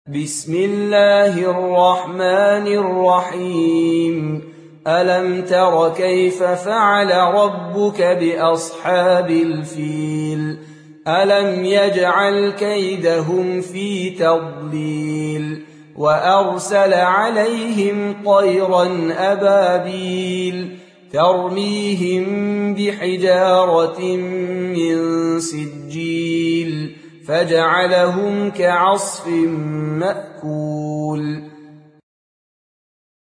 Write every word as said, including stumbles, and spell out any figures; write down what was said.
بسم الله الرحمن الرحيم ألم تر كيف فعل ربك بأصحاب الفيل ألم يجعل كيدهم في تضليل وأرسل عليهم طيرا أبابيل ترميهم بحجارة من سجيل فجعلهم كعصف مأكول